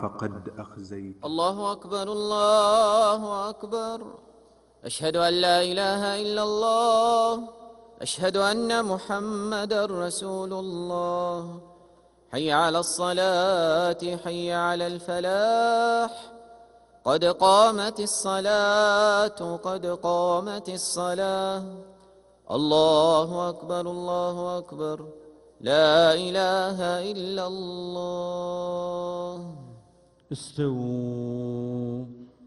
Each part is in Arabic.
فقد أخزيت. الله أكبر الله أكبر. أشهد أن لا إله إلا الله. أشهد أن محمدًا رسول الله. حي على الصلاة حي على الفلاح. قد قامت الصلاة قد قامت الصلاة. الله أكبر الله أكبر. لا إله إلا الله. استووا،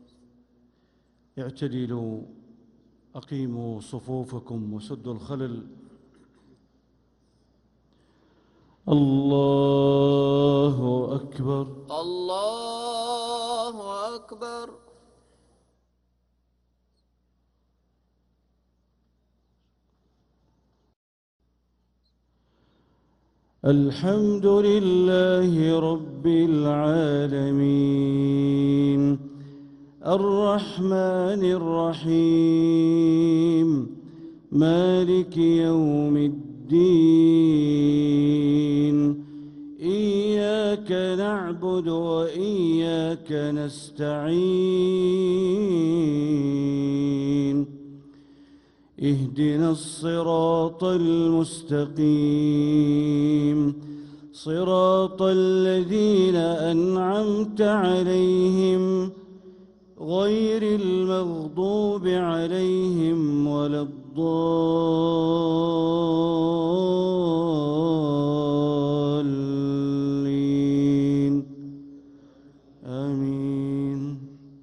اعتدلوا، أقيموا صفوفكم وسدوا الخلل. الله أكبر الله أكبر. الحمد لله رب العالمين الرحمن الرحيم مالك يوم الدين إياك نعبد وإياك نستعين اهدنا الصراط المستقيم صراط الذين أنعمت عليهم غير المغضوب عليهم ولا الضالين آمين.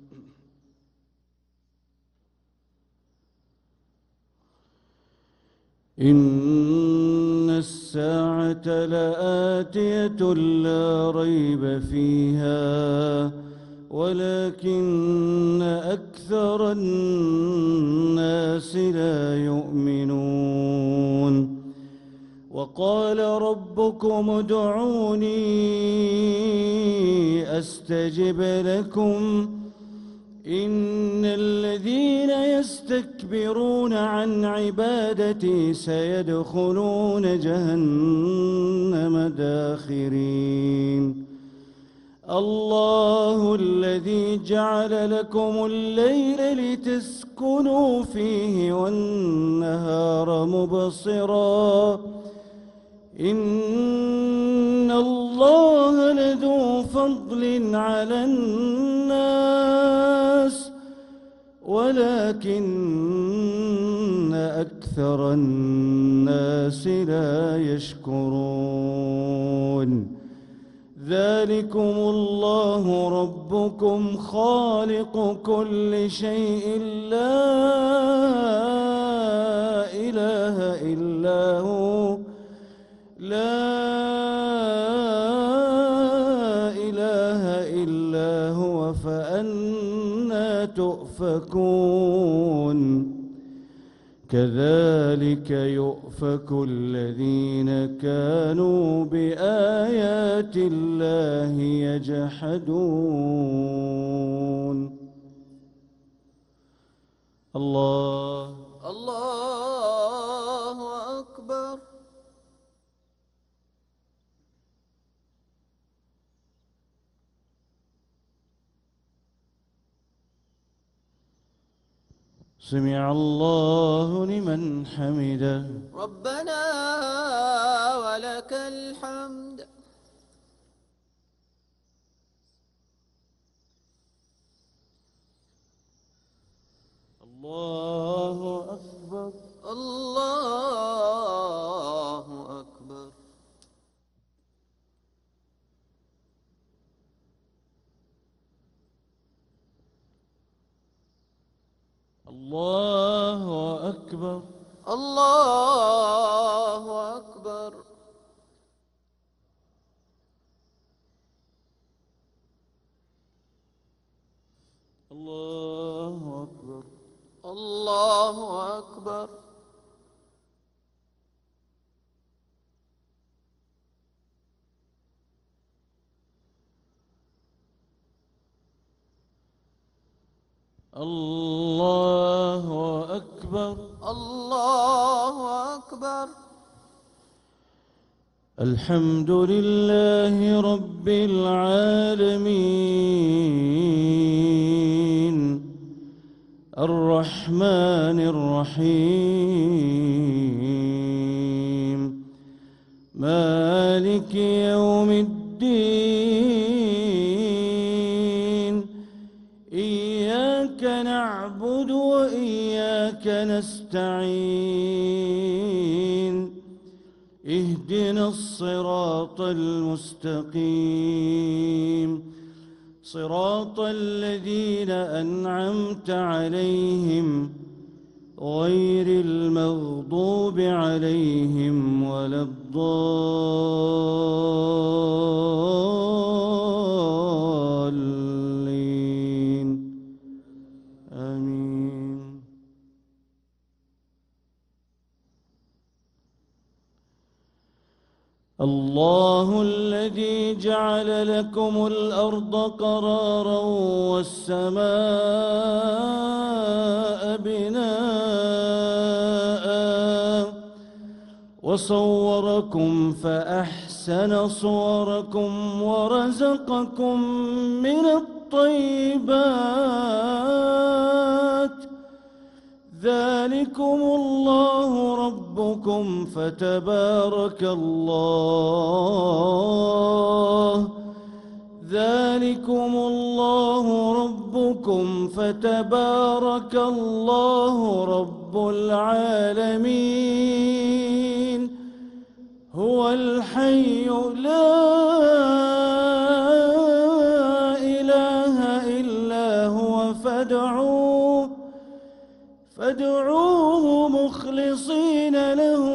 إن الساعة لآتية لا ريب فيها ولكن أكثر الناس لا يؤمنون. وقال ربكم ادعوني أستجب لكم إن الذين يستكبرون عن عبادتي سيدخلون جهنم داخرين. الله الذي جعل لكم الليل لتسكنوا فيه والنهار مبصرا إن الله لذو فضل على الناس ولكن أكثر الناس لا يشكرون. ذلكم الله ربكم خالق كل شيء لا إله إلا هو فأنى تؤفكون. كذلك يؤفك الذين كانوا بآيات الله يجحدون. الله أكبر. سمع الله لمن حمده. ربنا ولك الحمد. الله أكبر الله أكبر. الله أكبر الله أكبر. الله أكبر الله أكبر. الله أكبر الله أكبر. الحمد لله رب العالمين الرحمن الرحيم مالك يوم الدين إياك نعبد وإياك نستعين اهدنا الصراط المستقيم صراط الذين أنعمت عليهم غير المغضوب عليهم ولا الضالين آمين. الله الذي جعل لكم الأرض قرارا والسماء بناء وصوركم فأحسن صوركم ورزقكم من الطيبات ذلكم الله ربكم فتبارك الله ذلكم الله ربكم فتبارك الله رب العالمين هو الحي لا إله إلا هو فادعوه مخلصين له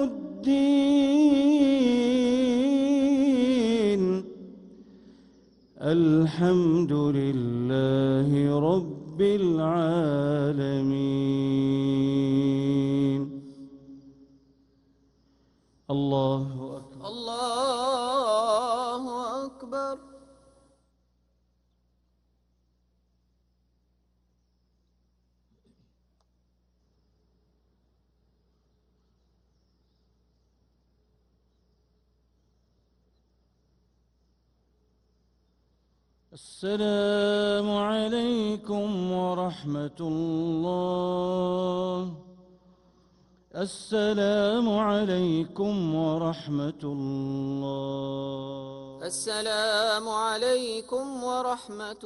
الدين الحمد لله رب العالمين. الله أكبر. الله أكبر. السلام عليكم ورحمة الله. السلام عليكم ورحمة الله. السلام عليكم ورحمة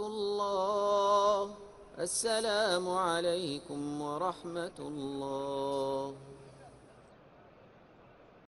الله. السلام عليكم ورحمة الله.